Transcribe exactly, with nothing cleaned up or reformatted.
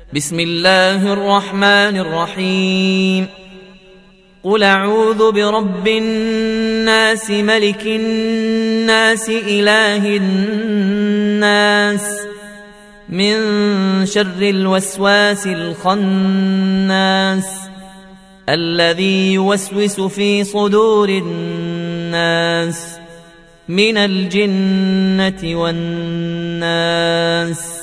بسم الله الرحمن الرحيم قل أعوذ برب الناس ملك الناس إله الناس من شر الوسواس الخناس الذي يوسوس في صدور الناس من الجنة والناس.